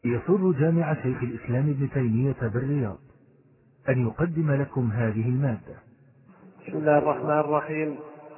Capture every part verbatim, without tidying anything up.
يسر جامع شيخ الإسلام ابن تيمية بالرياض أن يقدم لكم هذه المادة. بسم الله الرحمن الرحيم.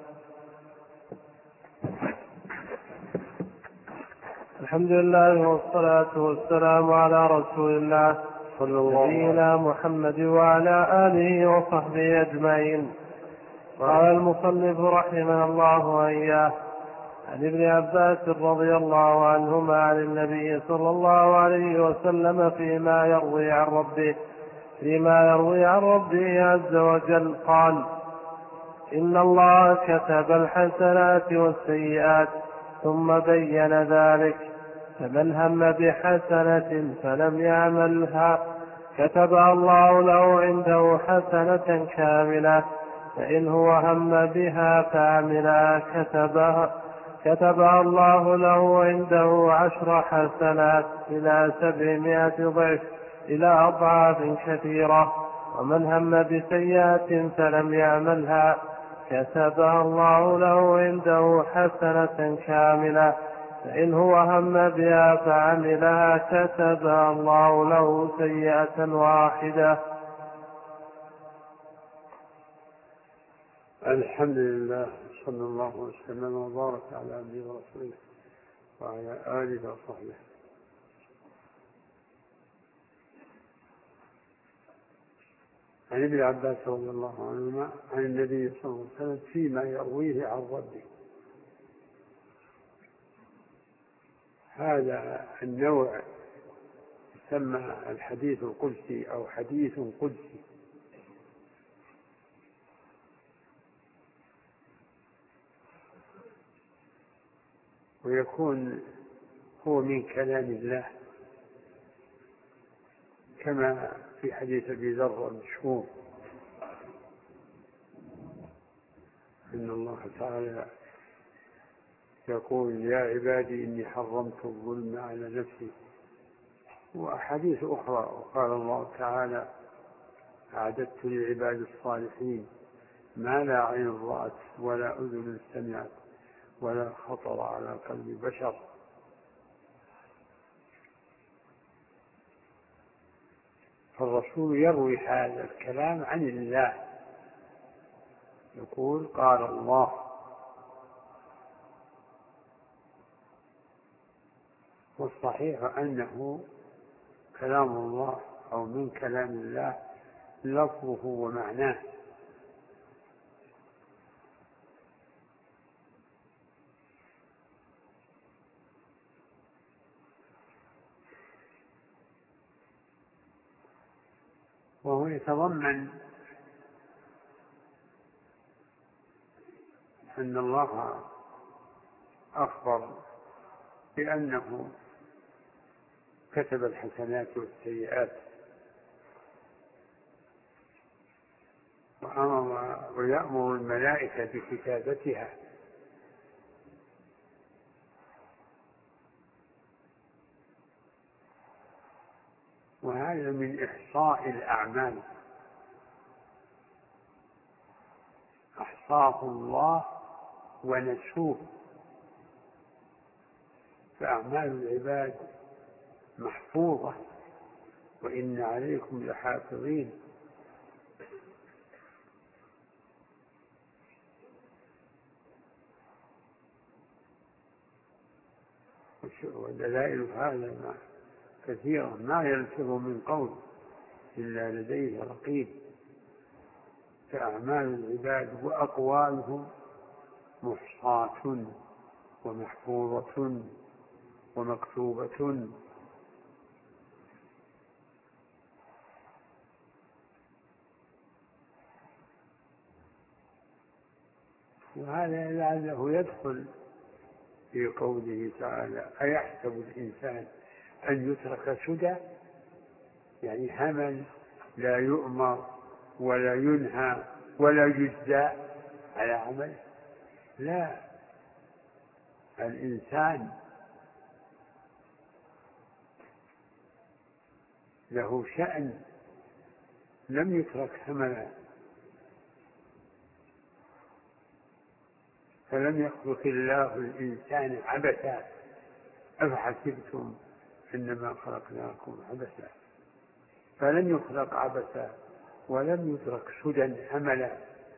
الحمد لله والصلاة والسلام على رسول الله صلى الله عليه محمد وعلى آله وصحبه أجمعين. قال المصنف رحمه الله وإياه: عن ابن عباس رضي الله عنهما عن النبي صلى الله عليه وسلم فيما يروي عن ربه فيما يروي عن ربه عز وجل قال: إن الله كتب الحسنات والسيئات ثم بين ذلك، فمن هم بحسنة فلم يعملها كتبها الله له عنده حسنة كاملة، فإن هو هم بها فعملها كتبها كتبها الله له عنده عشر حسنات إلى سبعمائة ضعف إلى أضعاف كثيرة. ومن هم بسيئة فلم يعملها كتبها الله له عنده حسنة كاملة، فإن هو هم بها فعملها كتبها الله له سيئة واحدة. الحمد لله، صلى الله وسلم وبارك على عبده ورسوله وعلى آله وصحبه. عن ابن عباس رضي الله عنهما عن النبي صلى الله عليه وسلم فيما يرويه عن ربه. هذا النوع يسمى الحديث القدسي أو حديث قدسي، ويكون هو من كلام الله كما في حديث أبي ذر المشهور: إن الله تعالى يقول: يا عبادي إني حرمت الظلم على نفسي. وأحاديث أخرى: وقال الله تعالى: أعددت لعباد الصالحين ما لا عين رأت ولا أذن سمعت ولا خطر على قلب بشر. فالرسول يروي هذا الكلام عن الله، يقول: قال الله. والصحيح أنه كلام الله أو من كلام الله لفظه ومعناه. وهو يتضمن أن الله أخبر بأنه كتب الحسنات والسيئات، وأمر ويأمر الملائكة بكتابتها، وهذا من إحصاء الأعمال. أحصاه الله ونسوه، فأعمال العباد محفوظة، وإن عليكم لحافظين. ودلائل هذا كثيرة: ما يلفظ من قول إلا لديه رقيب. فأعمال العباد وأقوالهم محصاة ومحفوظة ومكتوبة. وهذا لعله يدخل في قوله تعالى: أيحسب الإنسان أن يترك سدى؟ يعني همل لا يؤمر ولا ينهى ولا يجزى على عمل. لا، الإنسان له شأن، لم يترك هملا. فلم يخلق الله الإنسان عبثا أفحسبتم إنما خلقناكم عبثا، فلم يخلق عبثا ولم يترك سدى هملا،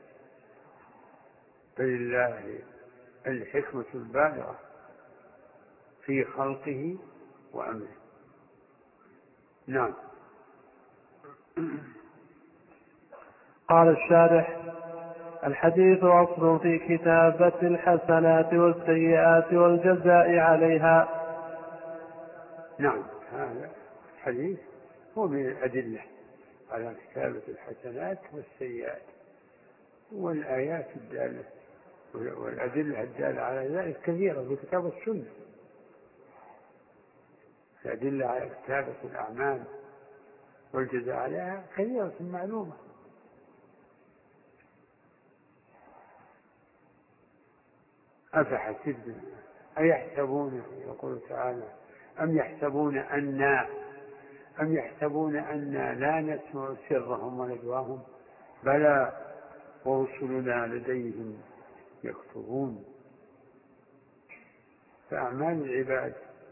فلله الحكمة البالغة في خلقه وأمره. نعم. قال الشارح: الحديث أصل في كتابة الحسنات والسيئات والجزاء عليها. نعم، هذا الحديث هو من الأدلة على كتابة الحسنات والسيئات، والآيات الدالة والأدلة الدالة على ذلك كثيرة في كتاب السنة. الأدلة على كتابة الأعمال والجزاء عليها كثيرة معلومة. أفحسبنا أيحسبون، يقول تعالى: أم يحسبون أنا أم يحسبون أنا لا نسمع سرهم ونجواهم بلى ورسلنا لديهم يكتبون. فأعمال العباد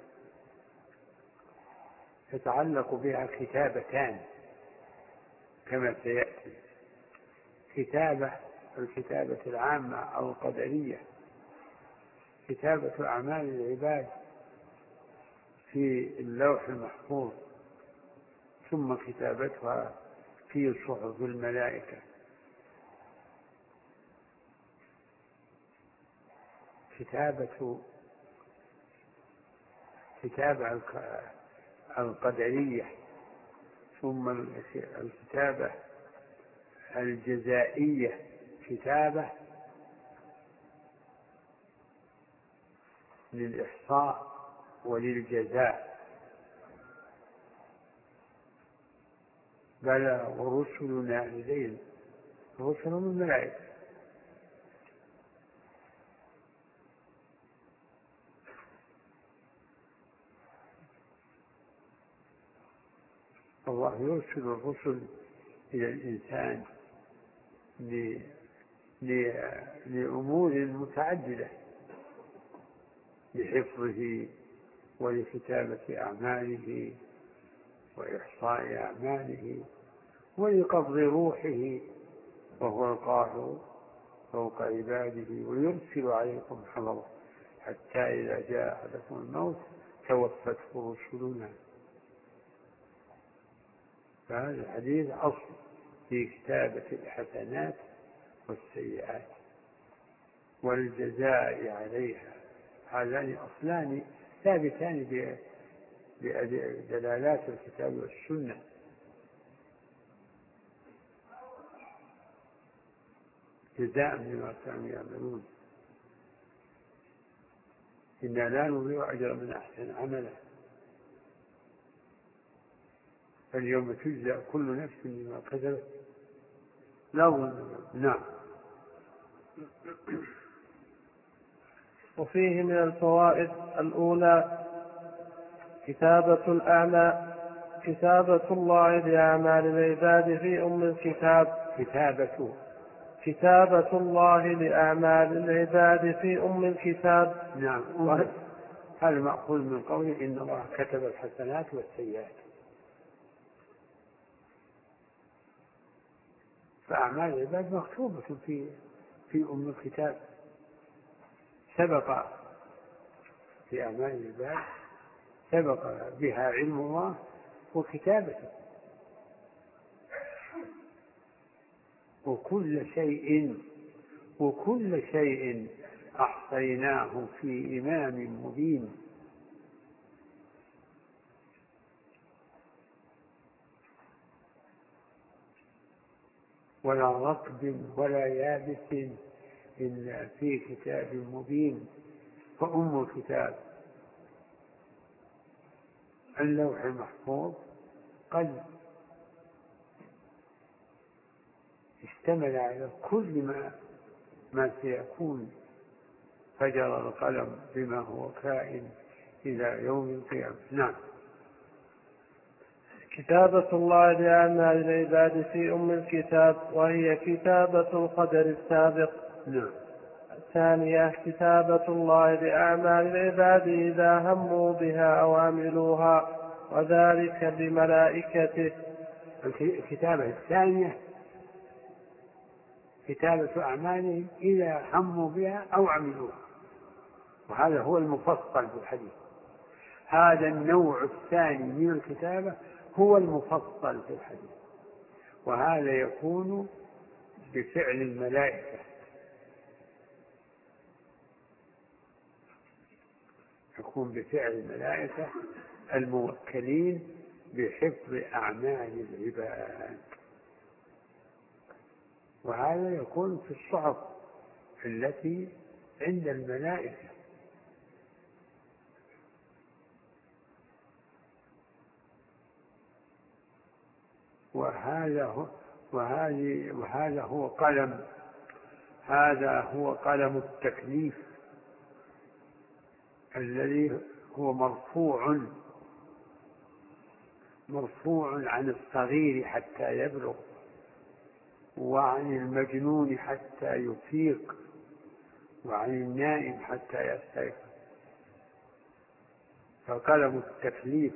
يتعلق بها كتابتان كما سيأتي: كتابة الكتابة العامة القدرية، كتابة أعمال العباد في اللوح المحفوظ، ثم كتابتها في صحف الملائكة. كتابة كتابة القدرية، ثم الكتابة الجزائية، كتابة للإحصاء وللجزاء. بلى ورسلنا لديهم، رسل من الملائكة. الله يرسل الرسل إلى الإنسان لأمور متعددة، لحفظه ولكتابة أعماله وإحصاء أعماله ولقبض روحه وهو القاهر فوق عباده، ويرسل عليكم حفظه حتى إذا جاء أحدكم الموت توفته رسلنا. فهذا الحديث أصل في كتابة الحسنات والسيئات والجزاء عليها. هذان أصلان ثابتان بدلالات الكتاب والسنة. جزاء بما كانوا يعملون، إنا لا نضيع أجر من أحسن عملا، فاليوم تجزى كل نفس بما كسبت لا ظلم. نعم. وفيه من الفوائد: الأولى كتابة الأعمال، كتابة الله لأعمال العباد في أم الكتاب. كتابة كتابة الله لأعمال العباد في أم الكتاب. نعم. هذا مأخوذ من قوله إن الله كتب الحسنات والسيئات. فأعمال العباد مكتوبة في في أم الكتاب، سبق في أعمال العباد سبق بها علم الله وكتابته، وكل شيء وكل شيء أحصيناه في إمام مبين. ولا رطب ولا يابس إلا في كتاب مبين. فأم الكتاب اللوح المحفوظ قد اشتمل على كل ما ما سيكون، فجر القلم بما هو كائن إلى يوم القيامة. نعم. كتابة الله لأعمال العباد في أم الكتاب، وهي كتابة القدر السابق. نعم. الثانية كتابة الله لأعمال العباد إذا هموا بها أو عملوها. وذلك بملائكته. الكتابة الثانية كتابة أعمالهم إذا هموا بها أو عملوها، وهذا هو المفصل في الحديث. هذا النوع الثاني من الكتابة هو المفصل في الحديث، وهذا يكون بفعل الملائكة، يكون بفعل الملائكة الموكلين بحفظ أعمال العباد، وهذا يكون في الصحف التي عند الملائكة. وهذا هو وهذه وهذا هو قلم هذا هو قلم التكليف الذي هو مرفوع مرفوع عن الصغير حتى يبلغ، وعن المجنون حتى يفيق، وعن النائم حتى يستيقظ. فقلم التكليف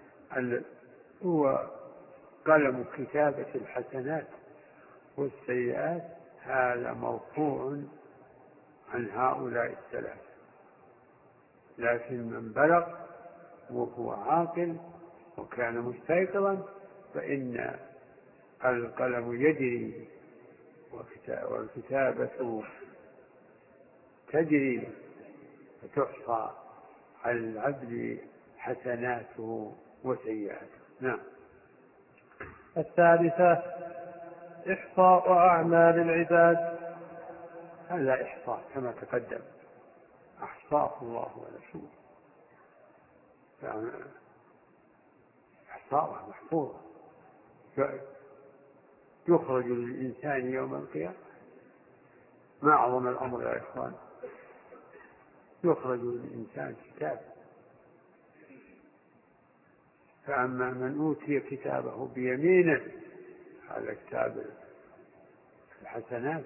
هو قلم كتابة الحسنات والسيئات، هذا مرفوع عن هؤلاء الثلاثة. لكن من بلغ وهو عاقل وكان مستيقظا فإن القلم يجري والكتابة تجري فتحصى على العبد حسناته وسيئاته. نعم. الثالثة إحصاء أعمال العباد. هذا إحصاء كما تقدم، أحصاه الله ورسوله، إحصاء محفوظة. يخرج للإنسان يوم القيامة، ما أعظم الأمر يا إخوان، يخرج للإنسان كتاب، فأما من أوتي كتابه بيمينه هذا كتاب الحسنات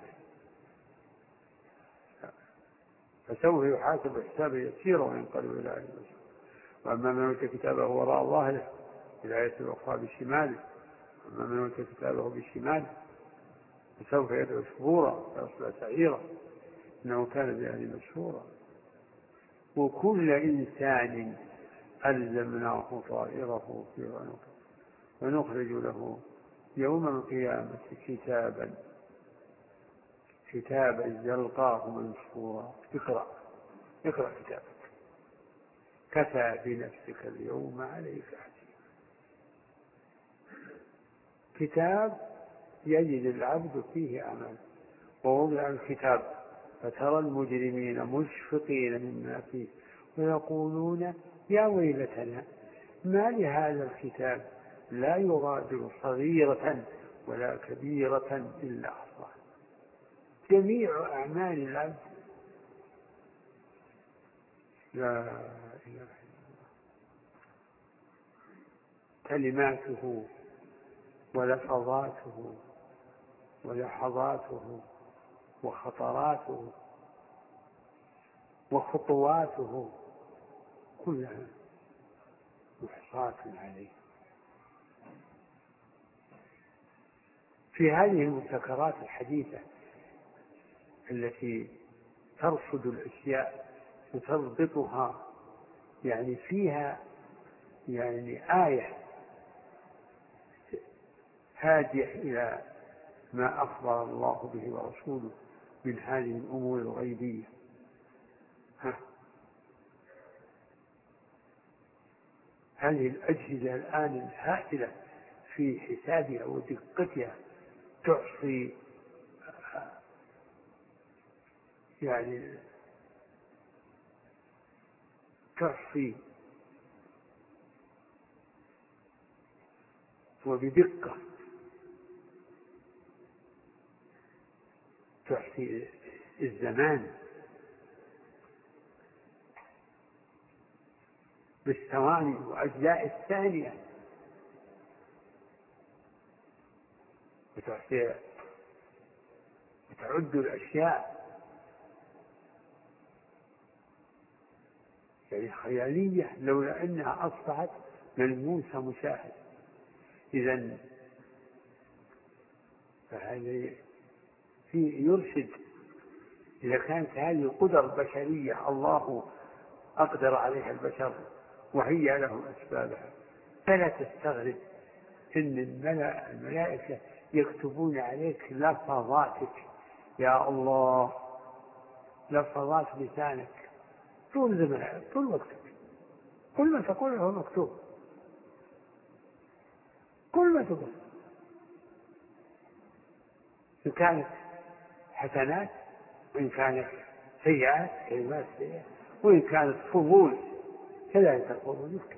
فسوف يحاسب حسابا يسيرا وينقلب إلى أهله مسرورا. وأما من أوتي كتابه وراء ظهره الآية الأخرى بشماله، أما من أوتي كتابه بشماله فسوف يدعو ثبورا ويصلى سعيرا إنه كان بأهله مسرورا. وكل إنسان ألزمناه طائره في عنقه ونخرج له يوم القيامة كتابا كتابا يلقاه منشورا. اقرأ اقرأ كتابك كفى بنفسك اليوم عليك حسيبا. كتاب يجد العبد فيه أعمال. ووضع الكتاب فترى المجرمين مشفقين مما فيه ويقولون يا ويلتنا ما لهذا الكتاب لا يغادر صغيرة ولا كبيرة إلا أحصاها. جميع أعمال العبد لا إله إلا الله، كلماته ولفظاته ولحظاته وخطراته وخطواته كلها محصاة عليه. في هذه المبتكرات الحديثة التي ترصد الأشياء وتضبطها، يعني فيها يعني آية هادية إلى ما أخبر الله به ورسوله من هذه الأمور الغيبية. ها. هذه الأجهزة الآن الهائلة في حسابها ودقتها تعصي يعني تعصي وبدقة تعصي الزمان بالثواني وأجزاء الثانية، وتعصي وتعد الأشياء يعني خيالية، لولا أنها أصبحت ملموسة مشاهدة. إذن فهذا يرشد. إذا كانت هذه قدر بشرية الله أقدر عليها البشر وهي لهم أسبابها، فلا تستغرب إن الملائكة يكتبون عليك لفظاتك يا الله، لفظات لسانك طول زمانك طول وقتك، كل ما تقوله مكتوب، كل ما تقول، إن كانت حسنات وإن كانت سيئات كلمات سيئات، وإن كانت فضول كذلك الفضول يكتب.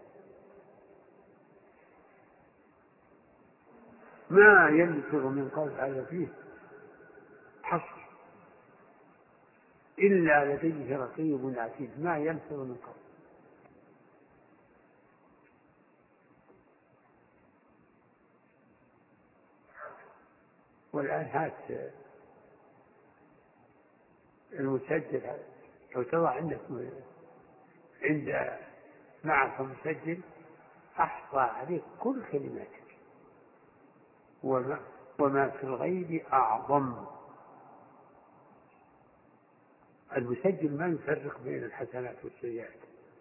ما يلفظ من قول هذا فيه حصر إلا لديه رقيب عتيد، ما يلفظ من قول. والآن هات المسجل، لو تضع عندك عند معك مسجل أحصى عليك كل كلماتك، وما, وما في الغيب أعظم. المسجل ما يفرق بين الحسنات والسيئات،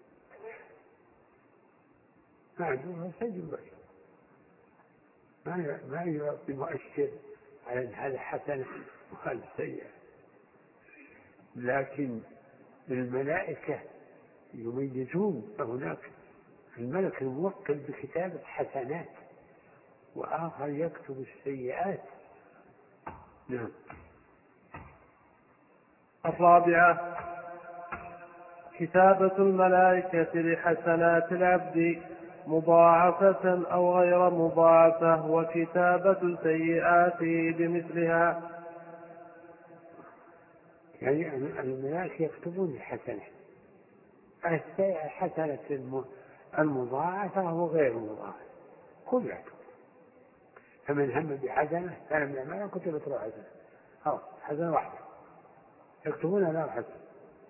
ما عنده مسجل بس، ما ما يعطي مؤشر على أن هذا حسنة وهذا سيئة. لكن الملائكة يميزون، فهناك الملك الموكل بكتابة حسنات وآخر يكتب السيئات. نعم. الرابعة كتابة الملائكة لحسنات العبد مضاعفة أو غير مضاعفة، وكتابة سيئاته بمثلها. يعني الملائكة يكتبون الحسنة، الحسنة المضاعفة وغير المضاعفة كلها يكتب. فمن هم بحسنة كان من يعملها كتبت له حسنة، خلاص حسنة واحدة يكتبونها له حسنة.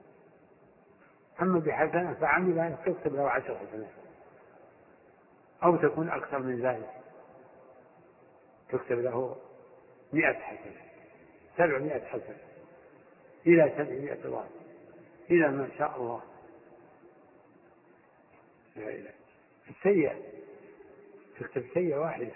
هم بحسنة فعملها تكتب له عشر حسنات أو تكون أكثر من ذلك، تكتب له مئة حسنة، سبعمائة حسنة، إلى سبعمائة ضعف، إلى ما شاء الله. السيئة تكتب سيئة واحدة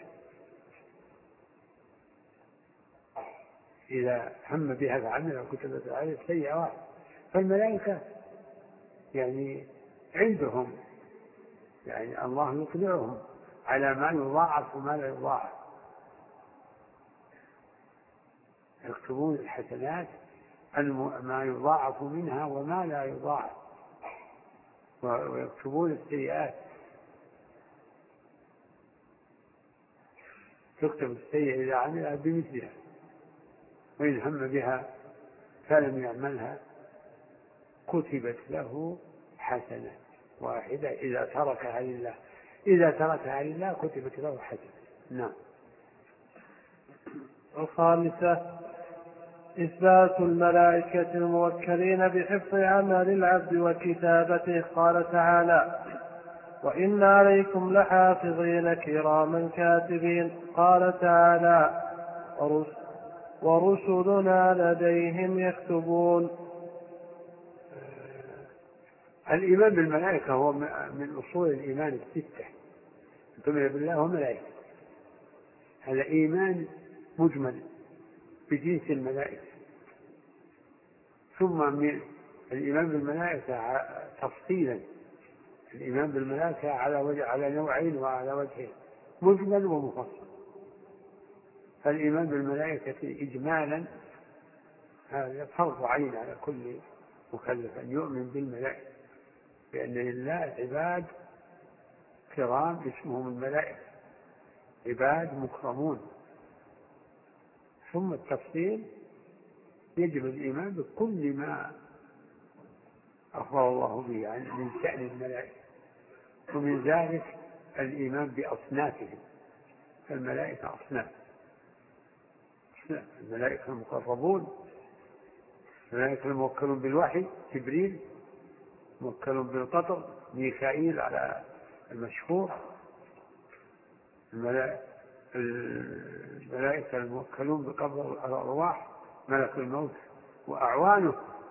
إذا هم بها فعملها وكتبت عليه سيئة واحدة. فالملائكة يعني عندهم يعني الله يطلعهم على ما يضاعف وما لا يضاعف، يكتبون الحسنات ما يضاعف منها وما لا يضاعف، ويكتبون السيئات. تكتب السيئة إذا عملها بمثلها، وإن هم بها فلم يعملها كتبت له حسنة واحدة إذا تركها لله، إذا تركها لله كتبت له حسنة. نعم. الخامسة إثبات الملائكة الموكلين بحفظ عمل العبد وكتابته. قال تعالى: وإن عليكم لحافظين كراما كاتبين. قال تعالى: ورسلنا لديهم يكتبون. الإيمان بالملائكة هو من أصول الإيمان الستة، تؤمن بالله وملائكته، هذا إيمان مجمل بجنس الملائكة. ثم من الإيمان بالملائكة تفصيلا، الإيمان بالملائكة على وجه على نوعين وعلى وجهين، مجمل ومفصل. فالإيمان بالملائكة إجمالا هذا فرض عين على كل مكلف أن يؤمن بالملائكة، لأن لله عباد كرام اسمهم الملائكة، عباد مكرمون. ثم التفصيل يجب الإيمان بكل ما أخبر الله به عن من شأن الملائكة، ومن ذلك الإيمان بأصنافهم. الملائكة أصناف، الملائكة المقربون، الملائكة الموكلون بالوحي جبريل، موكل بالقطر ميكائيل على المشهور الملائكة الموكلون بقبض الأرواح ملك الموت وأعوانه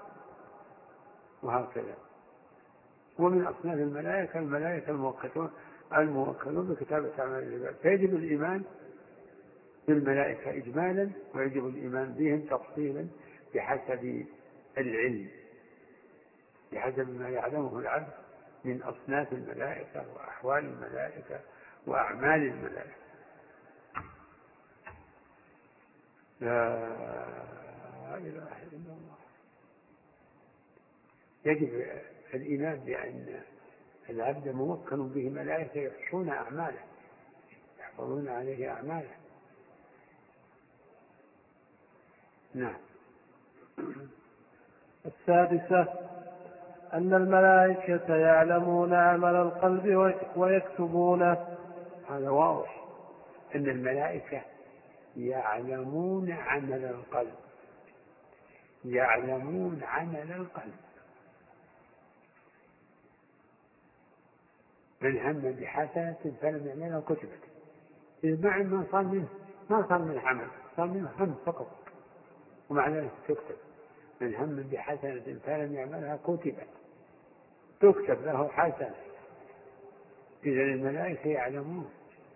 وهكذا. ومن أصناف الملائكة الملائكة الموكلون الموكلون بكتابة أعمال العباد. فيجب الإيمان بالملائكة إجمالا ويجب الإيمان بهم تفصيلا بحسب العلم، بحسب ما يعلمه العبد من أصناف الملائكة وأحوال الملائكة وأعمال الملائكة. لا إله إلا الله. يجب الإيمان بأن العبد موكل به ملائكة يحصون أعماله، يحفظون عليه أعماله. نعم. السادسة أن الملائكة يعلمون عمل القلب ويكتبونه. هذا واضح أن الملائكة يعلمون عمل القلب، يعلمون عمل القلب. من هم بحسنة فلم يعملها كتبت. المعنى ما صار منه ما صار من عمل، صار منه هم فقط، ومع ذلك تكتب. من هم بحسنة فلم يعملها كتبت، تكتب له حسنة. إذا الملائكة يعلمون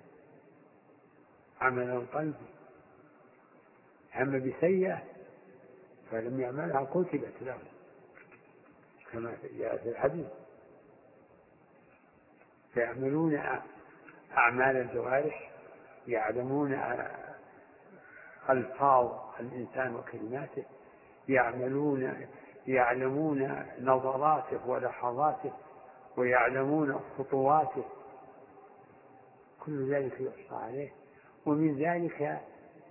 عمل القلب. هم بسيئة فلم يعملها كتبت له، كما جاء في الحديث. فيعملون أعمال الجوارح، يعلمون ألفاظ الإنسان وكلماته، يعملون يعلمون نظراته ولحظاته، ويعلمون خطواته. كل ذلك يحصى عليه. ومن ذلك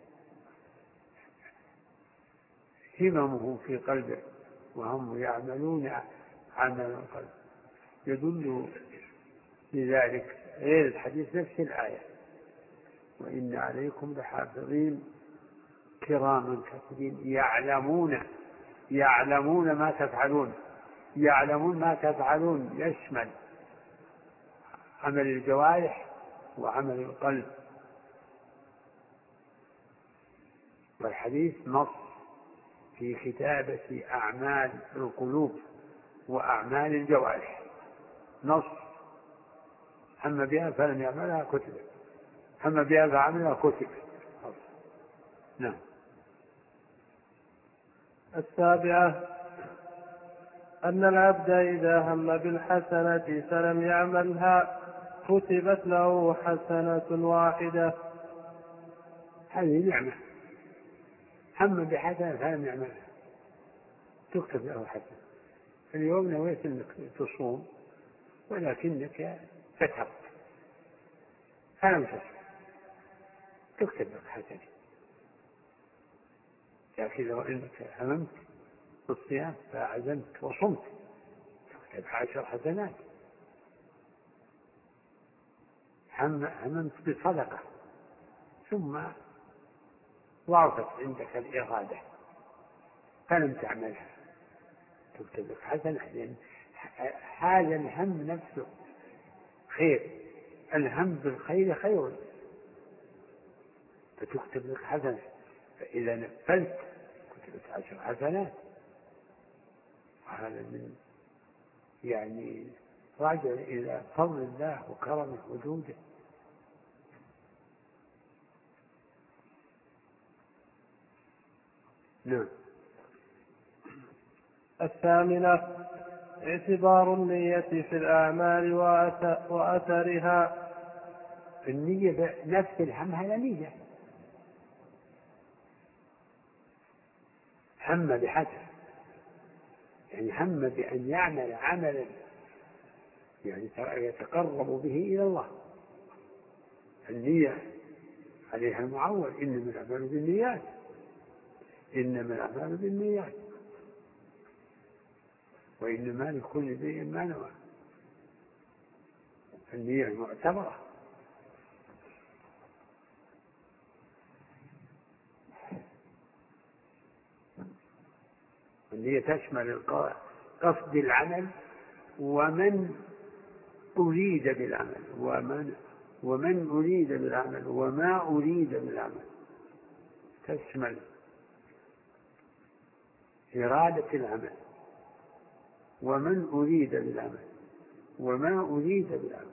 هممه في قلبه، وهم يعملون عمل القلب. يدل لذلك غير الحديث نفس الآية: وإن عليكم لحافظين كراما كاتبين يعلمون يعلمون ما تفعلون. يعلمون ما تفعلون يشمل عمل الجوارح وعمل القلب. والحديث نص في كتابة أعمال القلوب وأعمال الجوارح، نص: هم بها فلم يعملها كتبت، هم بها فعملها كتبت. نعم. السابعة أن العبد إذا هم بالحسنة فلم يعملها كتبت له حسنة واحدة. هذه نعمة. هم بحسنة فلم يعملها تكتب له حسنة. اليوم نويت أنك تصوم ولكنك فترت فلم تصوم، تكتب لك حسنة. لكن لو أنك هممت بالصيام فعزمت وصمت تكتب عشر حسنات. هممت بصدقة ثم ضعفت عندك الإرادة فلم تعملها تكتب لك حسنة، لأن هذا الهم نفسه خير. الهم بالخير خير فتكتب لك حسنة. فإذا نفلت كتبت عشر حسنات. وهذا من يعني راجع إلى فضل الله وكرمه وجوده. نعم. الثامنة اعتبار النية في الأعمال وأثرها. النية نفس الهم هذا نية. هم بحسن يعني هم بأن يعمل عملا يعني يتقرب به إلى الله. النية عليها المعول: إنما الأعمال بالنيات، إنما الأعمال بالنيات وإنما لكل امرئ ما نوى. النية معتبرة. النية تشمل قصد العمل ومن أريد بالعمل ومن ومن أريد بالعمل وما أريد بالعمل، تشمل إرادة العمل ومن أريد بالعمل وما أريد بالعمل.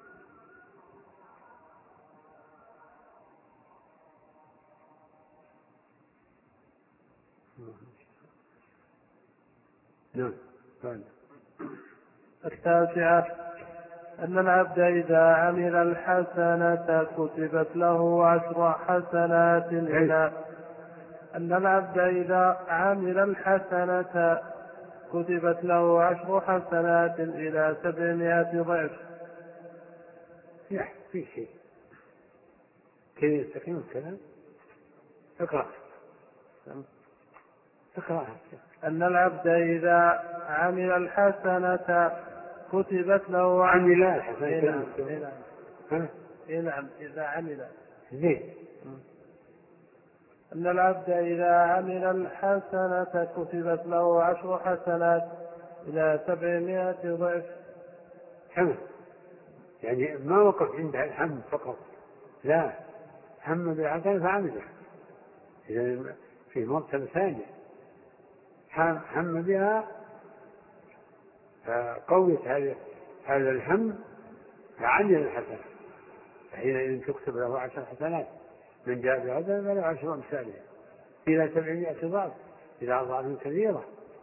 نعم. التاسعة أن العبد إذا عمل الحسنة كتبت له عشر حسنات إلى أن العبد إذا عمل الحسنة كتبت له عشر حسنات إلى سبعمائة ضعف. لا في شيء كيف يستقيم الكلام؟ اقرأ اقرأ. أن العبد إذا عمل الحسنة كتبت له عمل الحسنة. إيه نعم إذا عمل زين. أن العبد إذا عمل الحسنة كتبت له عشر حسنات إلى سبعمائة ضعف. حمد يعني ما وقف عند الحمد فقط، لا، هم بالحسنة فعمله، إذا في مرتبة ثانية هم بها قوية هذا هذا الهم فعمل الحسنة، فحينئذ تكتب له عشر حسنات، من جاء بهذا فله عشر أمثالها إلى سبعمائة ضعف، إلى أضعاف كثيرة.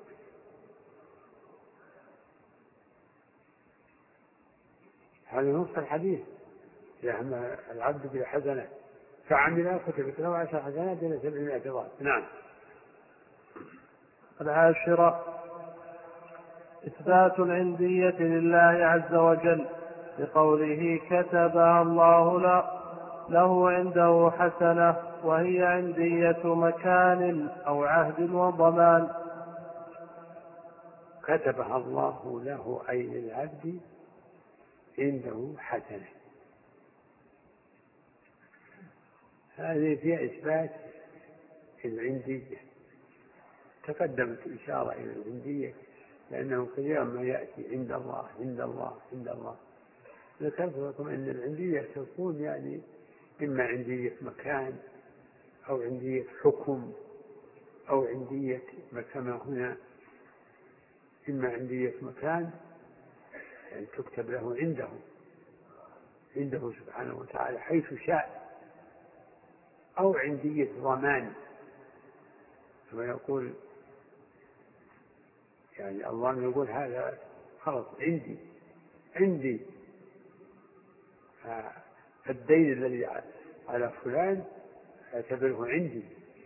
هذا نص الحديث، إذا هم العبد بالحسنة فعمل كتبت له عشر حسنات إلى سبعمائة ضعف. نعم. العاشرة إثبات العندية لله عز وجل بقوله كتبها الله له عنده حسنة، وهي عندية مكان أو عهد وضمان. كتبها الله له أي للعبد عنده حسنة، هذه في إثبات العندية. تقدمت إشارة إلى العندية لأنه كثيرا ما يأتي عند الله عند الله عند الله. ذكرت لكم أن العندية تكون يعني إما عندية مكان أو عندية حكم أو عندية كما هنا، إما عندية مكان يعني تكتب له عنده عنده سبحانه وتعالى حيث شاء، أو عندية ضمان كما يقول يعني الله يقول هذا خلاص عندي عندي الدين الذي على فلان اعتبره عندي.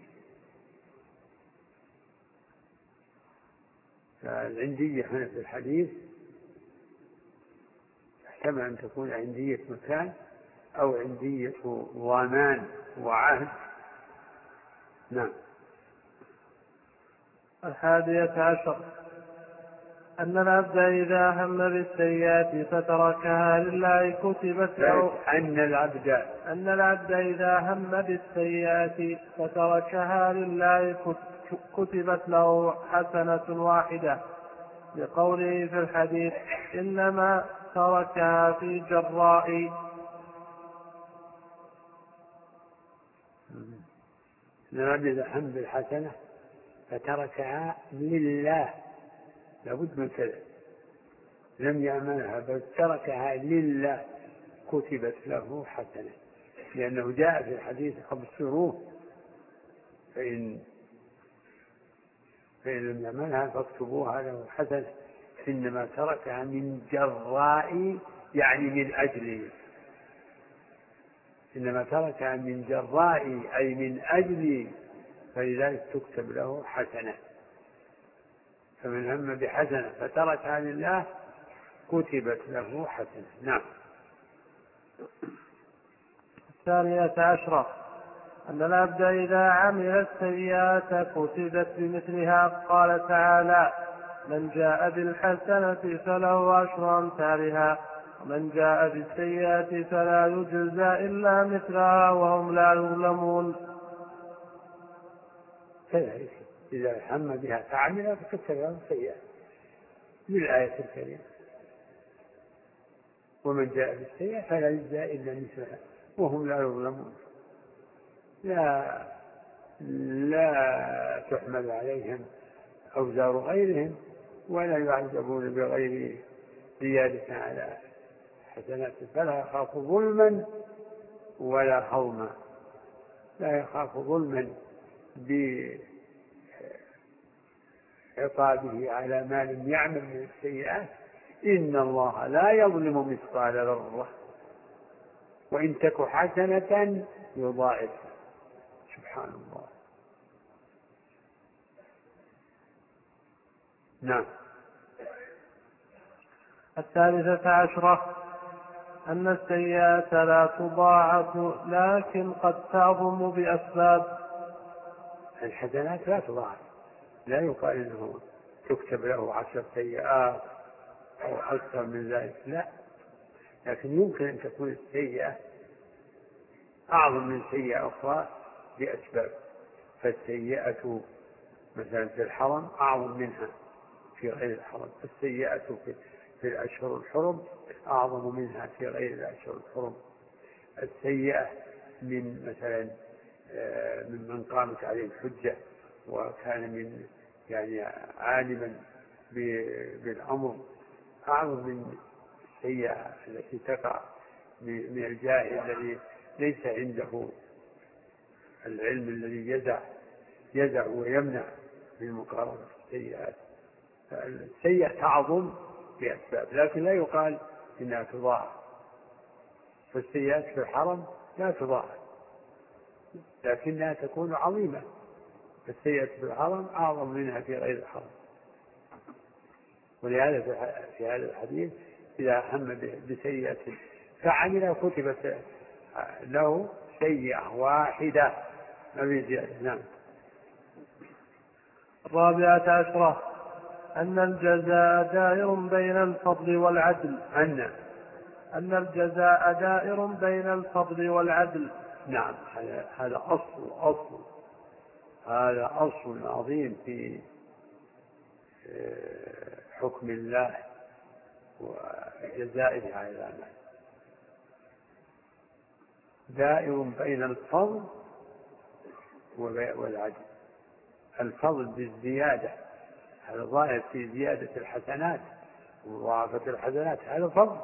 فالعندية هنا في الحديث يحتمل أن تكون عندية مكان أو عندية ضمان وعهد. نعم. الحادية عشر أن العبد إذا هم بالسيئات فتركها لله كتبت له أن العبد أن العبد إذا هم بالسيئات فتركها لله كتبت له حسنة واحدة، لقوله في الحديث إنما تركها في جراء. أن العبد إذا هم بالحسنة فتركها لله، لابد من كذا، لم يعملها بل تركها لله كتبت له حسنة، لأنه جاء في الحديث أبصروه فإن فإن لم يعملها فاكتبوها له حسنة، إنما تركها من جراء يعني من أجلي، إنما تركها من جراء أي من أجلي، فلذلك تكتب له حسنة. فمن هم بحسنة فتركها لله كتبت له حسنة. نعم. الثانية عشرة أن العبد إذا عمل السيئات كتبت بمثلها. قال تعالى من جاء بالحسنة فله عشر أمثالها ومن جاء بالسيئة فلا يجزى إلا مثلها وهم لا يظلمون. كذلك إذا هم بها فعمل فكتب له سيئة من الآية الكريمة. ومن جاء بالسيئة فلا يجزى إلا مثلها وهم لا يظلمون. لا لا تحمل عليهم أوزار غيرهم ولا يعذبون بغير زيادة على حسنات، فلا يخاف ظلما ولا هضما. لا يخاف ظلما بعقابه على ما لم يعمل من السيئات، إن الله لا يظلم مثقال ذرة وإن تك حسنة يضاعفها. سبحان الله. نعم. الثالثة عشرة أن السيئات لا تضاعف لكن قد تعظم بأسباب. الحسنات لا تضاعف، لا يقال إنه تكتب له عشر سيئات أو أكثر من ذلك، لا، لكن يمكن أن تكون السيئة أعظم من سيئة أخرى بأسباب. فالسيئة مثلا في الحرم أعظم منها في غير الحرم، السيئة في الأشهر الحرم أعظم منها في غير الأشهر الحرم. السيئة من مثلا ممن قامت عليه الحجة وكان من يعني عالما بالأمر أعظم من السيئة التي تقع من الجاهل الذي ليس عنده العلم الذي يزع يزع ويمنع من مقارنة السيئات. السيئة تعظم بأسباب لكن لا يقال إنها تضاعف. فالسيئات في الحرم لا تضاعف لكنها تكون عظيمة. السيئة في الحرم أعظم منها في غير الحرم. ولهذا في هذا الحديث إذا هم بسيئة فعمل كتبت له سيئة واحدة ما في زيادة. نعم. الرابعة عشرة أن الجزاء دائر بين الفضل والعدل. أن أن الجزاء دائر بين الفضل والعدل. نعم. هذا أصل أصل هذا أصل عظيم في حكم الله وجزائه على الأعمال. دائر بين الفضل والعدل. الفضل بالزيادة هذا ظاهر في زيادة الحسنات ومضاعفة الحسنات، هذا فضل.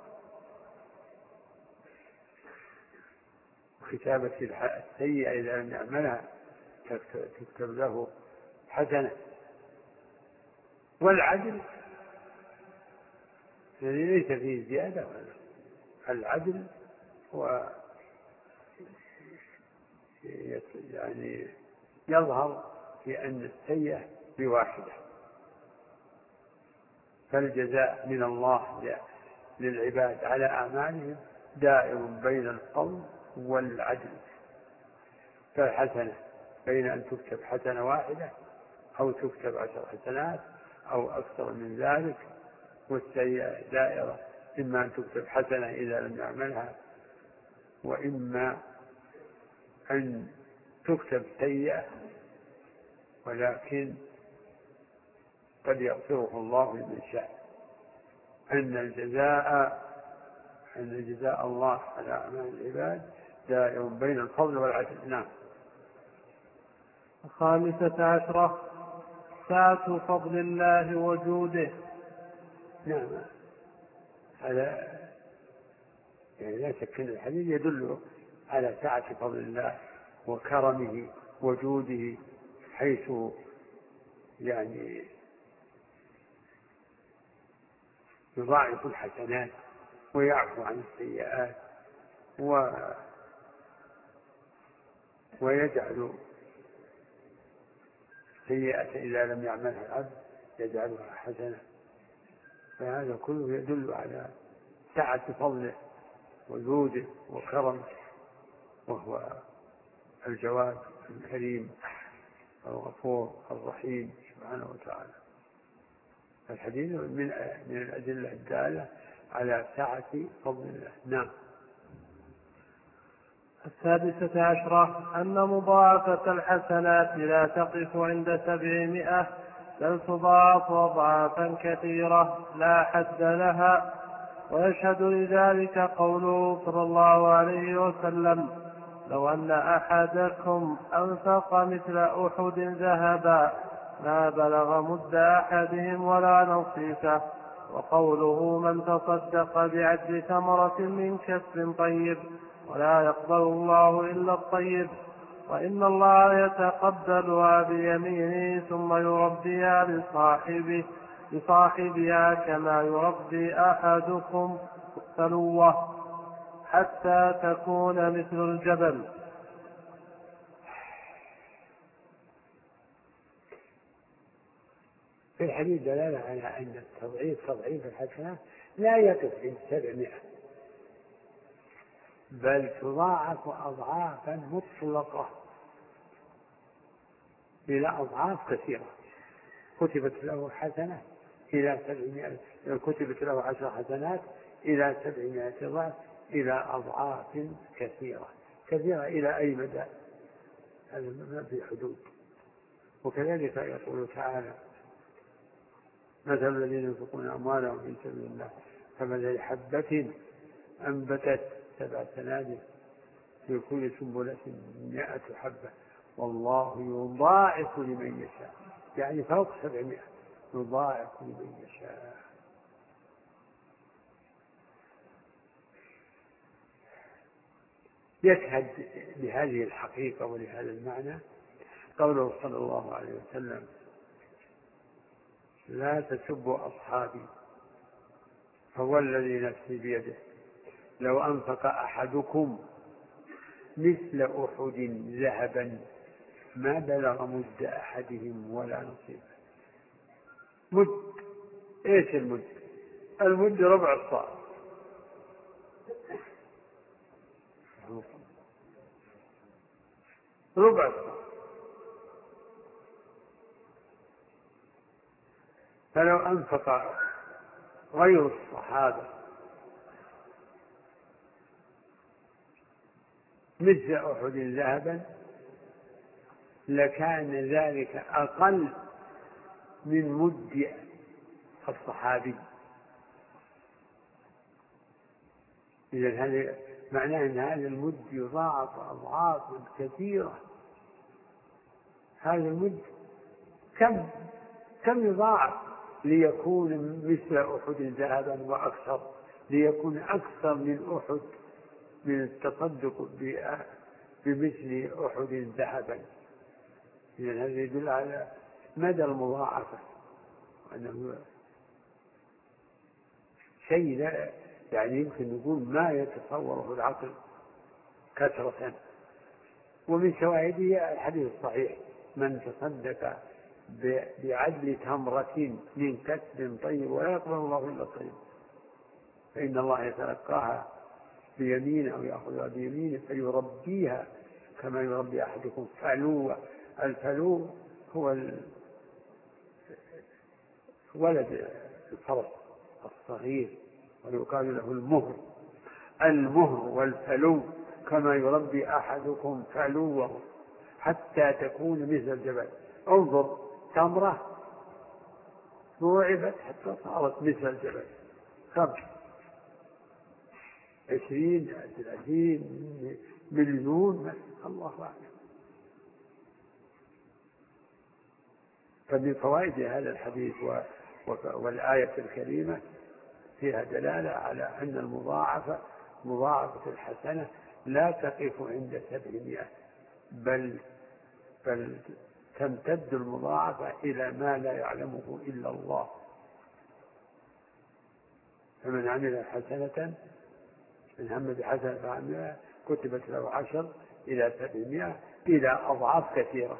وكتابة السيئة إذا لم يعملها تكتب له حسنة. والعدل الذي ليس فيه زيادة، العدل هو يعني يظهر في أن السيئة بواحدة. فالجزاء من الله للعباد على أعمالهم دائر بين الفضل والعدل. فالحسنة بين أن تكتب حسنة واحدة أو تكتب عشر حسنات أو أكثر من ذلك. والسيئة دائرة إما أن تكتب حسنة إذا لم يعملها وإما أن تكتب سيئة ولكن قد يغفره الله لمن شاء. أن الجزاء أن جزاء الله على أعمال العباد دائر بين الفضل والعدل. نعم. الخامسة عشرة سعة فضل الله وجوده. نعم. هذا يعني لا شك أن الحديث يدل على سعة فضل الله وكرمه وجوده، حيث يعني يضاعف الحسنات ويعفو عن السيئات و ويجعل السيئة إذا لم يعملها العبد يجعلها حسنة. فهذا كله يدل على سعة فضله وجوده وكرمه، وهو الجواد الكريم الغفور الرحيم سبحانه وتعالى. الحديث من من الأدلة الدالة على سعة فضل الله. نعم. السادسة عشرة أن مضاعفة الحسنات لا تقف عند سبعمائة بل تضاعف أضعافا كثيرة لا حد لها، ويشهد لذلك قوله صلى الله عليه وسلم: لو أن أحدكم أنفق مثل أحد ذهبا ما بلغ مد أحدهم ولا نصيفه. وقوله: من تصدق بعدل ثمرة من كسب طيب ولا يقبل الله إلا الطيب، وإن الله يتقبلها بيمينه ثم يربيها لصاحبه لصاحبها كما يربي أحدكم السلوة حتى تكون مثل الجبل. في الحديث دلالة على أن التضعيف تضعيف الحسنات لا يقف عند سبعمائة، بل تضاعف أضعافا مطلقة إلى أضعاف كثيرة. كتبت له حسنة إلى سبعمائة، كتبت له عشر حسنات إلى سبعمائة ضعف إلى أضعاف كثيرة كثيرة. إلى أي مدى؟ هذا ما في حدود. وكذلك يقول تعالى: مثل الذين ينفقون أموالهم في سبيل الله كمثل حبة أنبتت سبع سنابل في كل سنبلة مائة حبة والله يضاعف لمن يشاء، يعني فوق سبعمائة يضاعف لمن يشاء. يشهد لهذه الحقيقة ولهذا المعنى قوله صلى الله عليه وسلم: لا تسبوا أصحابي فهو الذي نفسي بيده لو أنفق أحدكم مثل أحد ذهبا ما بلغ مد أحدهم ولا نصيبه. مد، إيش المد؟ المد ربع الصاع، ربع الصاع. فلو أنفق غير الصحابة مثل أحد ذهبا لكان ذلك أقل من مد الصحابي. إذن هذا معناه أن هذا المد يضاعف أضعاف كثيرة. هذا المد كم كم يضاعف ليكون مثل أحد ذهبا وأكثر، ليكون أكثر من أحد، من التصدق بمثل أحد ذهبا. إذن هذا يدل على مدى المضاعفة، أنه شيء لا يعني يمكن نقول ما يتصوره العقل كثرة. ومن شواهده الحديث الصحيح: من تصدق بعدل تمرة من كسب طيب ولا يقبل الله إلا الطيب فإن الله يتلقاها بيمينه أو يأخذها بيمينه فيربيها كما يربي أحدكم فلوة. الفلو هو ولد الفرس الصغير ويقال له المهر. المهر والفلو كما يربي أحدكم فلوه حتى تكون مثل الجبل. انظر، تمرة ضوعفت حتى صارت مثل الجبل، خمس عشرين ثلاثين مليون، الله أعلم. فمن فوائد هذا الحديث والآية الكريمة فيها دلالة على أن المضاعفة مضاعفة الحسنة لا تقف عند سبعمائة، بل بل تمتد المضاعفة إلى ما لا يعلمه إلا الله. فمن عمل حسنة من هم بحسنة فعملها كتبت له عشر إلى سبعمائة إلى أضعاف كثيرة.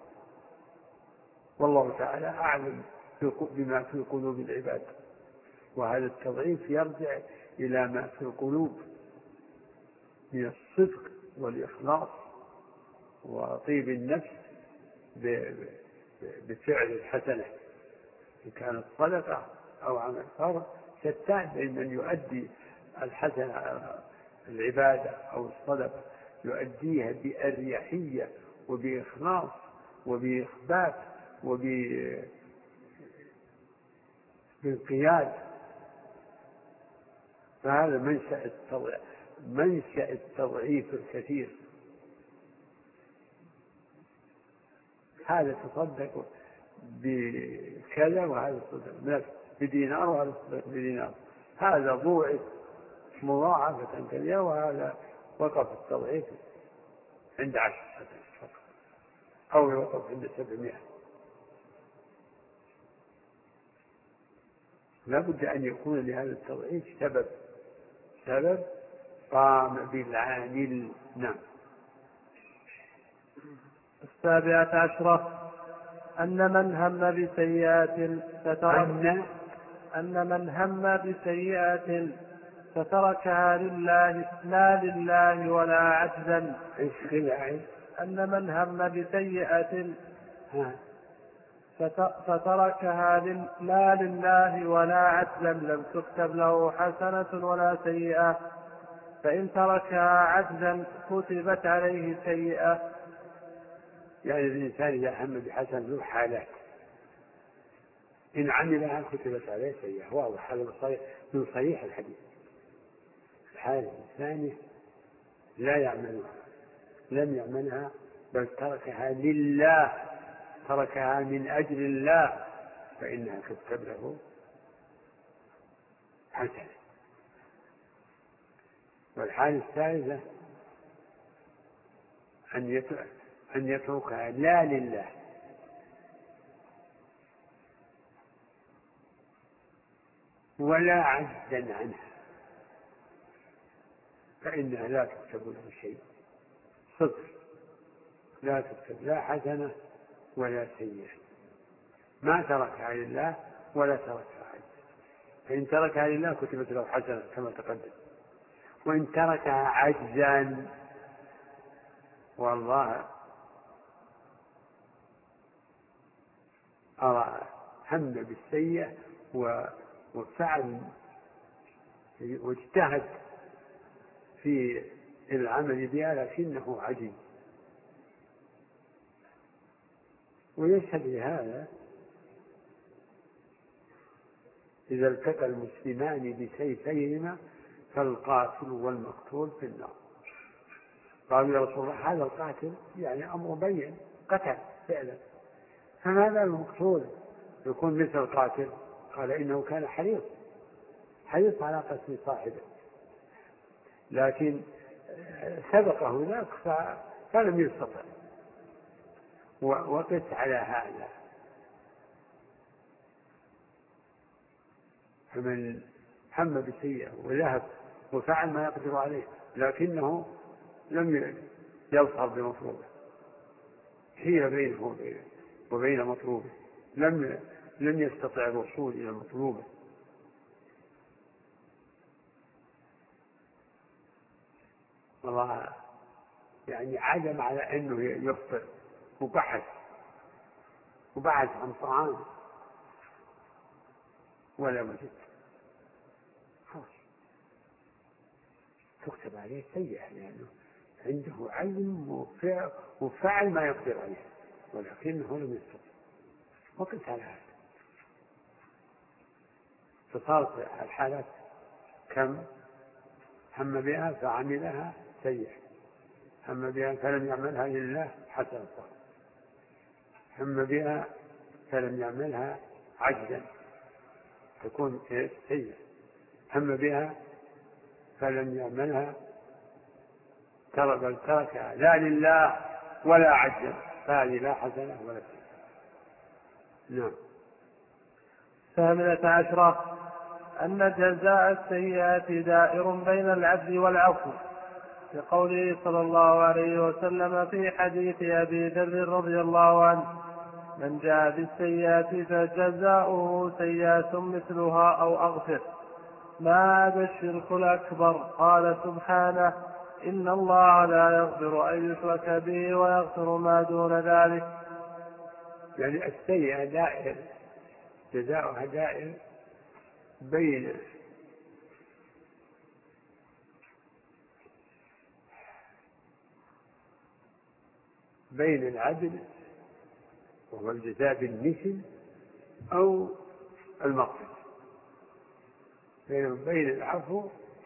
والله تعالى أعلم بما في قلوب العباد، وهذا التضعيف يرجع إلى ما في القلوب من الصدق والإخلاص وطيب النفس بفعل الحسنة، إن كانت صدقة أو عمل فرض. شتان بين من يؤدي الحسنة العبادة أو الصدقة يؤديها بأريحية وبإخلاص وبإخبات وبانقياد، فهذا منشأ التضعيف منشأ التضعيف الكثير. هذا تصدق بكذا وهذا تصدق بدينار وهذا تصدق بدينار، هذا ضوعف مضاعفة كثيرة وهذا وقف التضعيف عند عشر فقط أو يوقف عند سبعمائة. لا بد أن يكون لهذا التضعيف سبب سبب قام بالعامل. نعم. السابعة عشرة أن من هم بسيئة فترك أن أن من هم بسيئة فتركها لله لا لله ولا عجزا. أن من هم بسيئة فتركها لا لله ولا عجزا لم تكتب له حسنة ولا سيئة، فإن تركها عجزا كتبت عليه سيئة. يعني الإنسان إذا هم بحسنة له حالات، إن عملها كتبت عليه سيئة، واضح هذا من صحيح الحديث. الحالة الثانية لا يعملها، لم يعملها بل تركها لله، تركها من أجل الله، فإنها تكتب له حسنة. والحالة الثالثة أن يتركها لا لله ولا عجزا عنها، فإنها لا تكتب له شيء، صفر، لا تكتب لا حسنة ولا سيئة، ما تركها لله ولا تركها عجزا. فإن تركها لله كتبت له حسنة كما تقدم، وإن تركها عجزا والله أرى هم بالسيئة وفعل واجتهد في العمل بها لكنه عجيب. ويشهد لهذا إذا التقى المسلمان بسيفيهما فالقاتل والمقتول في النار. قالوا يا رسول الله هذا القاتل يعني أمر بين قتل فعلا، فماذا المقتول يكون مثل القاتل؟ قال إنه كان حريص حريص على قتل صاحبه، لكن سبقه ذاك فلم يستطع. وقس على هذا، فمن هم بسيئة وذهب وفعل ما يقدر عليه لكنه لم يظهر بمطلوبه، حيل بينه وبين مطلوبه، لم لم يستطع الوصول إلى مطلوبه، والله يعني عزم على أنه يفطر وبحث وبحث عن طعام ولا وجد، خلاص تكتب عليه سيئة لأنه عنده عزم وفعل ما يقدر عليه ولكنه لم يستطع. وقس على هذا، فصارت الحالات كم؟ هم بها فعملها سيئة، هم بها فلم يعملها لله حسنة، هم بها فلم يعملها عجزا تكون سيئة، هم بها فلم يعملها بل تركها لا لله ولا عجزا، فهذه لا حسنة ولا سيئة. نعم. الثامنة عشرة أن جزاء السيئات دائر بين العبد والعفو، لقوله صلى الله عليه وسلم في حديث أبي ذر رضي الله عنه: من جاء بالسيئات فجزاؤه سيئات مثلها أو أغفر. ما هذا الشرك الأكبر؟ قال سبحانه: إن الله لا يغفر أن يشرك به ويغفر ما دون ذلك. يعني السيئة دائر، جزاؤها دائر بين بين العدل وهو الجزاء بالمثل أو المغفرة، بين العفو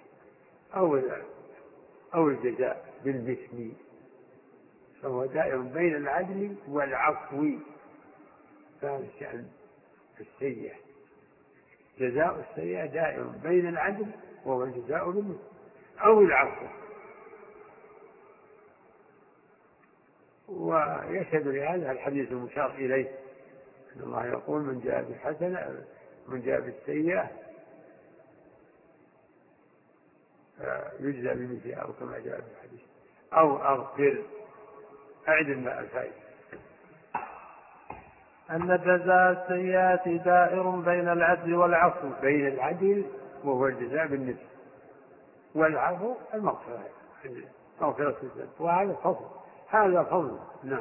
أو أو الجزاء بالمثل، فهو دائر بين العدل والعفو. فهذا شأن السيئة، جزاء السيئة دائر بين العدل وهو الجزاء بالمثل أو العفو. ويشهد لهذا الحديث المشار إليه أن الله يقول: من جاء بالحسنة من جاء بالسيئة يجزى بمثلها، أو كما جاء في الحديث، أو أغفر. أعد الماء الفائدة. أن جزاء السيئات دائر بين العدل والعفو. بين العدل وهو الجزاء بالنسبة، والعفو المغفرة، مغفرة الذنب، وهذا فضل، هذا فضل. نعم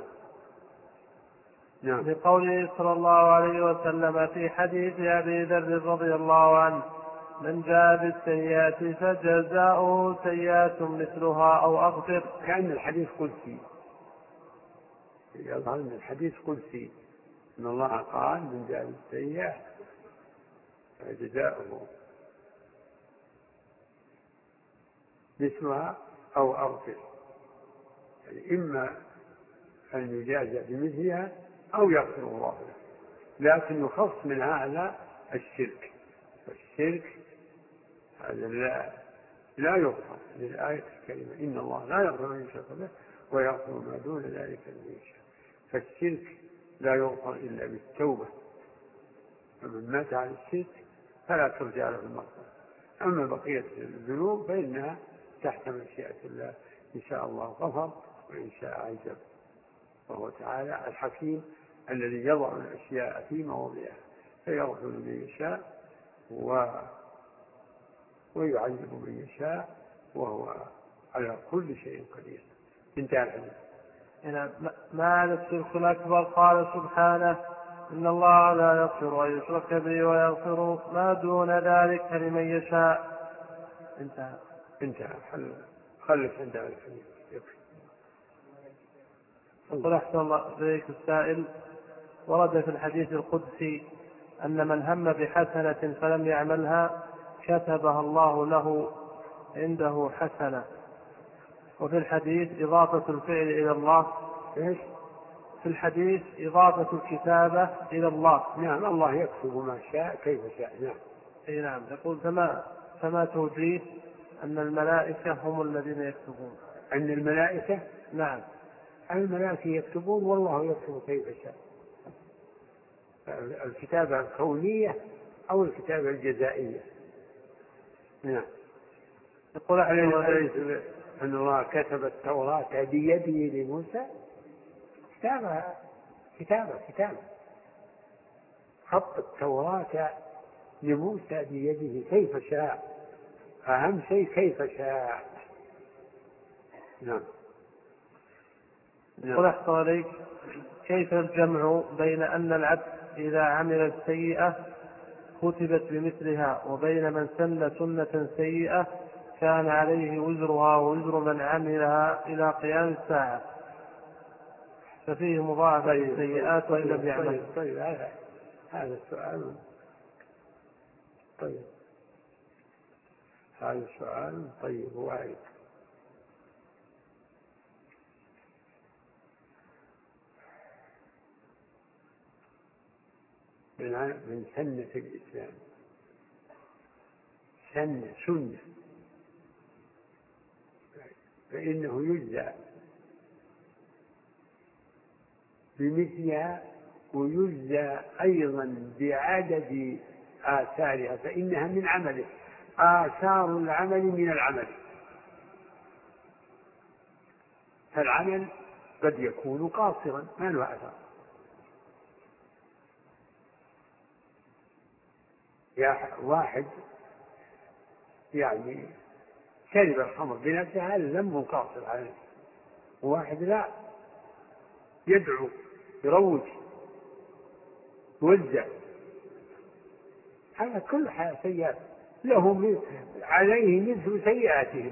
نعم. لقوله صلى الله عليه وسلم في حديث أبي ذر رضي الله عنه: من جاء بالسيئات فجزاؤه سيئات مثلها أو أغفر. كأن الحديث قدسي، يظهر أن الحديث قدسي، أن الله قال: من جاء بالسيئة فجزاؤه مثلها أو أغفر، يعني إما أن يجازى بمثلها أو يغفر الله له. لكن يخص من هذا الشرك، والشرك هذا لا, لا يغفر للآية الكريمة: إن الله لا يغفر من يشرك به ويغفر ما دون ذلك لمن يشاء. فالشرك لا يغفر إلا بالتوبة، فمن مات على الشرك فلا ترجع له المغفرة. أما بقية الذنوب فإنها تحت مشيئة الله، إن شاء الله غفر وإن شاء عذب، وهو تعالى الحكيم الذي يضع الأشياء في مواضعها، فيغفر من يشاء و... ويعذب من يشاء، وهو على كل شيء قدير. انتهى الحديث. معنى الشرك الأكبر: قال سبحانه: إن الله لا يغفر أن يشرك به ويغفر ما دون ذلك لمن يشاء. انتهى انتهى خلف انتهى الحديث. يقول أحسن الله إليك السائل: ورد في الحديث القدسي أن من هم بحسنة فلم يعملها كتبها الله له عنده حسنة، وفي الحديث إضافة الفعل إلى الله. إيش؟ في الحديث إضافة الكتابة إلى الله. نعم، الله يكتب ما شاء كيف شاء. نعم. أي نعم. يقول: فما فما توجيه أن الملائكة هم الذين يكتبون؟ أن الملائكة؟ نعم، الملائكة يكتبون والله يكتب كيف شاء. الكتابة الكونية أو الكتابة الجزائية. نعم. يقول أليس أن الله كتب التوراة بيده لموسى؟ كتابة كتابة كتابة خط التوراة لموسى بيده كيف شاء، أهم شيء كيف شاء. نعم. يقول أحسن عليك: كيف الجمع بين أن العبد إذا عمل السيئة كتبت بمثلها، وبين من سن سنة سيئة كان عليه وزرها ووزر من عملها إلى قيام الساعة، ففيه مضاعفة السيئات وإن لم يعمل؟ طيب, طيب هذا هذا السؤال طيب هذا السؤال طيب وعيد. من سنة الإسلام، سنة سنة، فإنه يجزى بمثلها ويجزى أيضا بعدد آثارها، فإنها من عمله، آثار العمل من العمل. فالعمل قد يكون قاصرا ما له أثر، يا واحد يعني شرب الخمر بنفسه هذا ذنب قاصر عليه، وواحد لا يدعو يروج يوزع، هذا كل حال سيئات له عليه مثل سيئاتهم.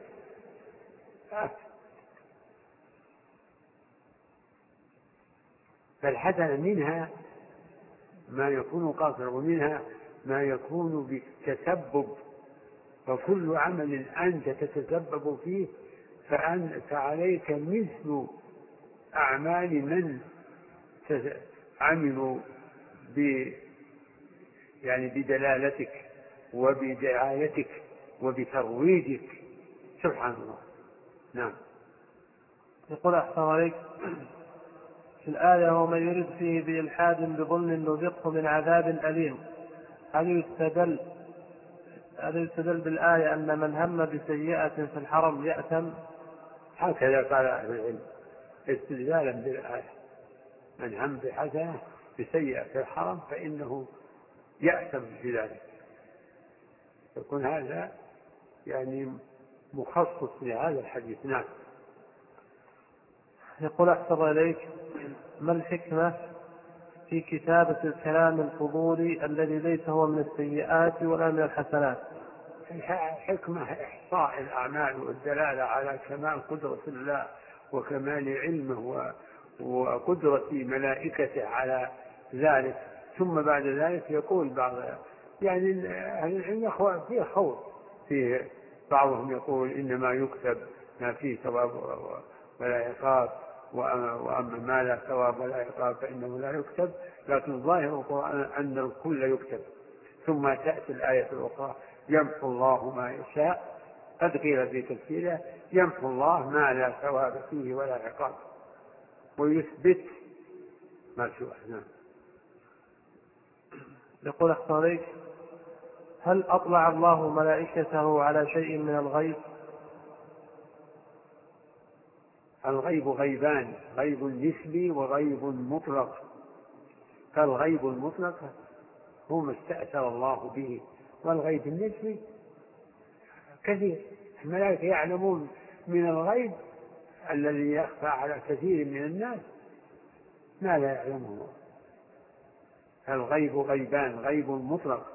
فالحسنة منها ما يكون قاصر، ومنها ما يكون بتسبب فكل عمل أنت تتسبب فيه فأن فعليك مثل أعمال من عملوا ب يعني بدلالتك وبدعايتك وبترويجك. سبحان الله. نعم. يقول أحسن عليك في الآية ومن يرد فيه بإلحاد بظلم نذقه من عذاب أليم، هل يستدل هل يستدل بالآية أن من هم بسيئة في الحرم يأثم؟ هكذا قال أهل العلم استدلالا بالآية، من هم بحسنة بسيئة في الحرم فإنه يأثم بذلك، يكون هذا يعني مخصص لهذا الحديث. نعم. يقول أحسن إليك ما الحكمة في كتابة الكلام الفضولي الذي ليس هو من السيئات ولا من الحسنات؟ حكمة إحصاء الأعمال والدلالة على كمال قدرة الله وكمال علمه وقدرة ملائكته على ذلك. ثم بعد ذلك يقول بعض يعني أهل العلم فيه خوف، فيه بعضهم يقول إنما يكتب ما فيه ثواب ولا عقاب، وأما ما لا ثواب ولا عقاب فإنه لا يكتب، لكن ظاهر القرآن أن الكل يكتب. ثم تأتي الآية الأخرى يمحو الله ما يشاء، قد قيل في تفسيره يمحو الله ما لا ثواب فيه ولا عقاب ويثبت ما سواه. نعم. يقول أحسن عليك هل أطلع الله ملائكته على شيء من الغيب؟ الغيب غيبان، غيب نسبي وغيب مطلق. فالغيب المطلق هو ما استأثر الله به، والغيب النسبي كثير. الملائكة يعلمون من الغيب الذي يخفى على كثير من الناس ما لا يعلمه. الغيب غيبان، غيب مطلق.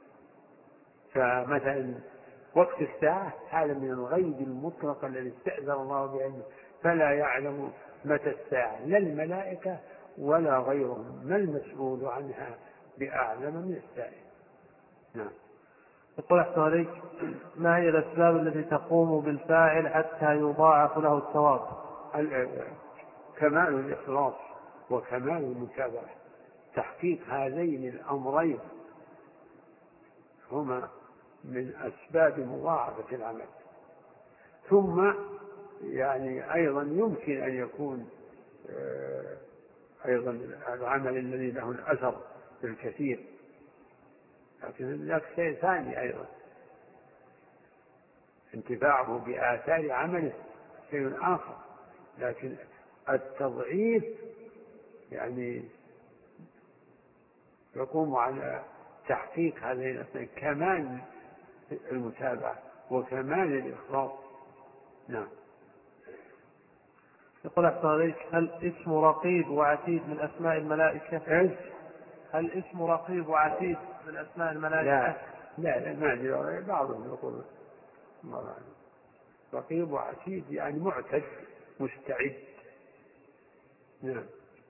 فمثلا وقت الساعة هذا من الغيب المطلق الذي استأثر الله بعلمه، فلا يعلم متى الساعة لا الملائكة ولا غيرهم، ما المسؤول عنها بأعلم من السائل. نعم. يقول أحسن عليك ما هي الأسباب التي تقوم بالفاعل حتى يضاعف له الثواب؟ كمال الإخلاص وكمال المتابعة، تحقيق هذين الأمرين هما من أسباب مضاعفة العمل. ثم يعني أيضا يمكن أن يكون أيضا العمل الذي له الأثر بالكثير، لكن ذاك شيء ثاني أيضا، انتفاعه بآثار عمله شيء آخر. لكن التضعيف يعني يقوم على تحقيق هذين الاثنين، كمال المتابعة وكمال الإخلاص. نعم. يقول أحسن عليك هل اسم رقيب وعتيد من أسماء الملائكة؟ إيش؟ هل اسم رقيب وعتيد من أسماء الملائكة؟ لا لا لا ما أدري، بعضهم يقول رقيب وعتيد يعني معتد مستعد. نعم.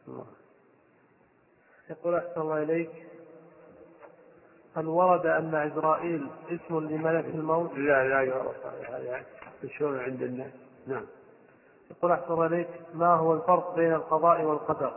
يقول أحسن الله إليك هل ورد أن عزرائيل اسم لملك الموت؟ لا لا يعرف هذا مشهور عند الناس. نعم. يقول أحسن الله إليك ما هو الفرق بين القضاء والقدر؟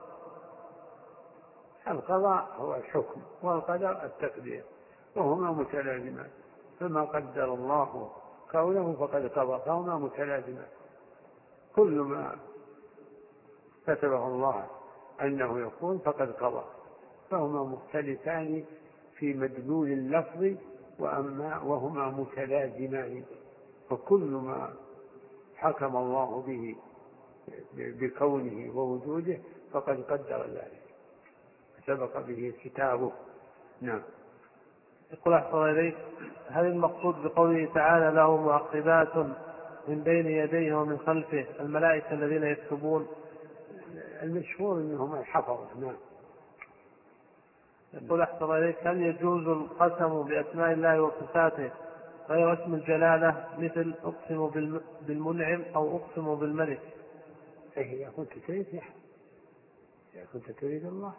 القضاء هو الحكم والقدر التقدير، وهما متلازمان، فما قدر الله كونه فقد قضى، فهما متلازمان. كل ما كتبه الله أنه يكون فقد قضى، فهما مختلفان في مدلول اللفظ وأما وهما متلازمان. فكل ما حكم الله به بكونه ووجوده فقد قدر ذلك، سبق به كتابه. نعم. يقول أحسن إليك هل المقصود بقوله تعالى له معقبات من بين يديه ومن خلفه الملائكة الذين يكتبون؟ المشهور أنهم الحفظة. نعم. يقول أحسن إليك هل يجوز القسم بأسماء الله وصفاته غير اسم الجلالة مثل أقسم بالمنعم أو أقسم بالملك؟ إيه إذا كنت تريد إذا كنت تريد الله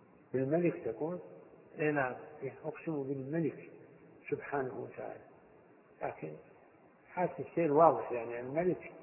بالملك تقول إيه نعم. إيه أقسم بالملك سبحانه وتعالى. لكن هذا الشيء واضح، يعني الملك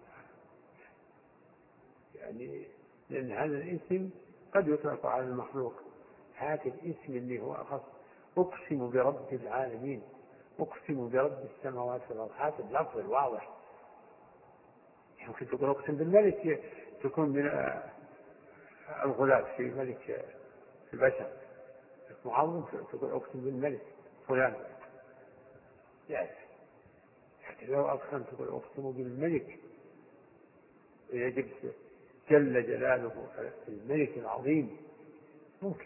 يعني، لأن هذا الاسم قد يطلق على المخلوق. هذا الاسم اللي هو أخص، أقسم برب العالمين، أقسم برب السماوات والأرض، هذا اللفظ الواضح. يمكن تقول أقسم بالملك، تكون من الغلاة في ملك البشر معظم، تقول أقسم بالملك فلان، يعني حتى لو أقسم تقول أقسم بالملك، يجب جل جلاله الملك العظيم، ممكن.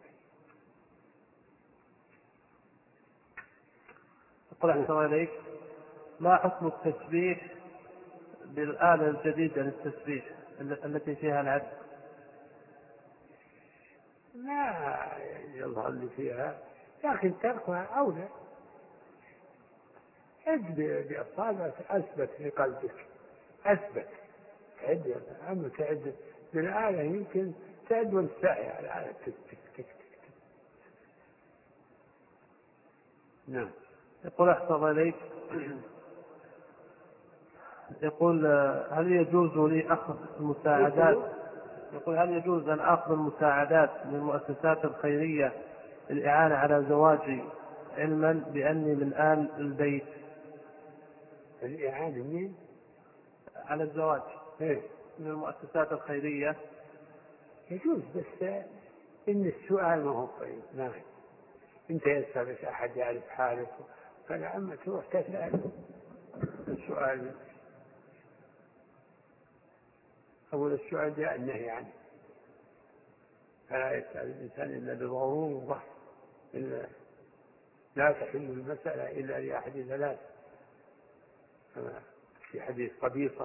يقول أحسن إليك، ما حكم التسبيح بالآلة الجديدة للتسبيح التي فيها العد؟ ما يظهر لي فيها، لكن تركها أولى. عد بأصابعك أثبت في قلبك، أثبت عد. أما تعد بالآلة يمكن تعد والسعي على الآلة تك تك تك تك. نعم. يقول أحسن إليك، يقول هل يجوز لي أخذ المساعدات يقول هل يجوز أن أخذ المساعدات من المؤسسات الخيرية للإعانة على زواجي، علما بأني من آل البيت؟ الإعانة مين؟ على الزواج إيه؟ من المؤسسات الخيرية يجوز، بس إن السؤال ما هو طيب. نعم. أنت يسألك أحد يعرف حالك، فلا أما تروح تسأل السؤال. أول السؤال جاء النهي عنه، فلا يسأل الإنسان إلا بضرورة، إلا لا تحل المسألة إلا لأحد ثلاث، كما في حديث قبيصة: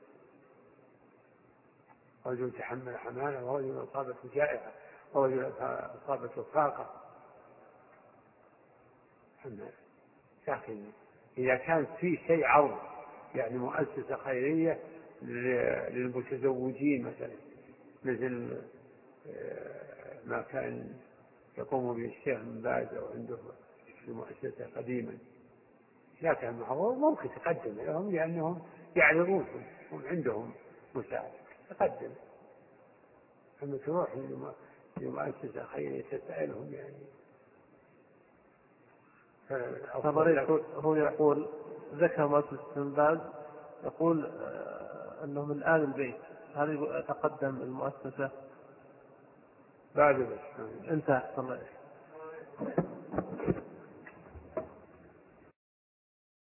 رجل تحمل حمالة، ورجل أصابته جائحة، ورجل أصابته فاقة. لكن إذا كان في شيء عرض، يعني مؤسسة خيرية للمتزوجين مثلا، مثل ما كان يقوم به الشيخ بن باز أو عنده في مؤسسة قديما، لا كان معروف، ممكن تقدم لهم لأنهم يعرضونهم، هم عندهم مساعدة، تقدم. أما تروح لمؤسسة خيرية تسألهم يعني. هو يقول ذكر مؤسسة ابن باز، يقول أنه من آل البيت، هل يتقدم المؤسسة؟ بعد بس انتهى.